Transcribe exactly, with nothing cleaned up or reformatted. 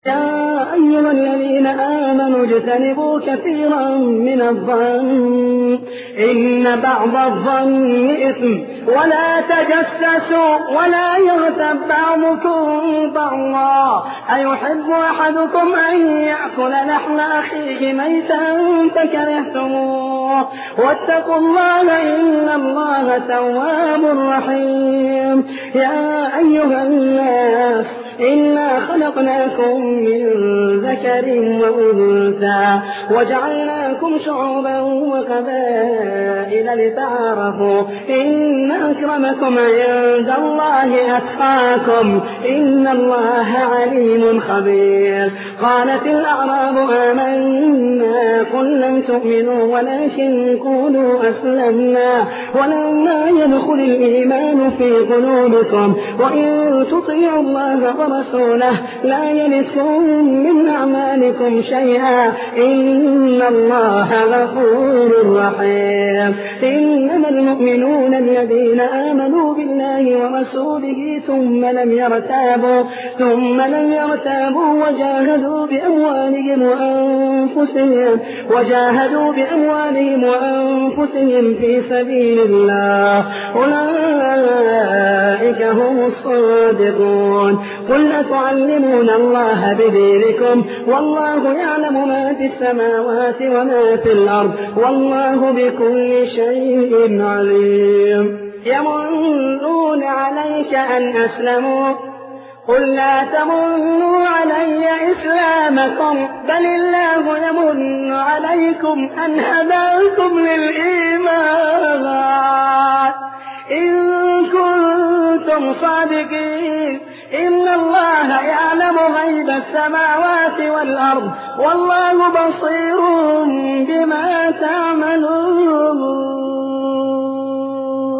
يا أيها الذين آمنوا اجتنبوا كثيرا من الظن إن بعض الظن إثم ولا تجسسوا ولا يغتب بعضكم بعضا أيحب أحدكم أن يأكل لحم أخيه ميتا فكرهتموه واتقوا الله إن الله تواب رحيم. يا أيها الناس إنا خلقناكم من ذكر وأنثى وجعلناكم شعوبا وقبائل لتعارفوا إن أكرمكم عند الله أتقاكم إن الله عليم خبير. قالت الأعراب آمنا قل لم تؤمنوا ولكن قولوا أسلمنا ولما يدخل الإيمان في قلوبكم وإن تطيعوا الله ورسوله لا يلدكم من أعمالكم شيئا إن الله غفور رحيم. إنما المؤمنون الذين آمنوا بالله ورسوله ثم لم يرتابوا ثم لم يرتابوا وجاهدوا بأموالهم وأنفسهم وجاهدوا بأموالهم وأنفسهم في سبيل الله أولئك هم الصادقون. قل أتعلمون الله بدينكم والله يعلم ما في السماوات وما في الأرض والله بكل شيء عليم. يمنون عليك أن أسلموا قل لا تمنوا علي إسلامكم بل الله يمن عليكم أن هداكم للإيمان إن كنتم صادقين إن الله يعلم غيب السماوات والأرض والله بصير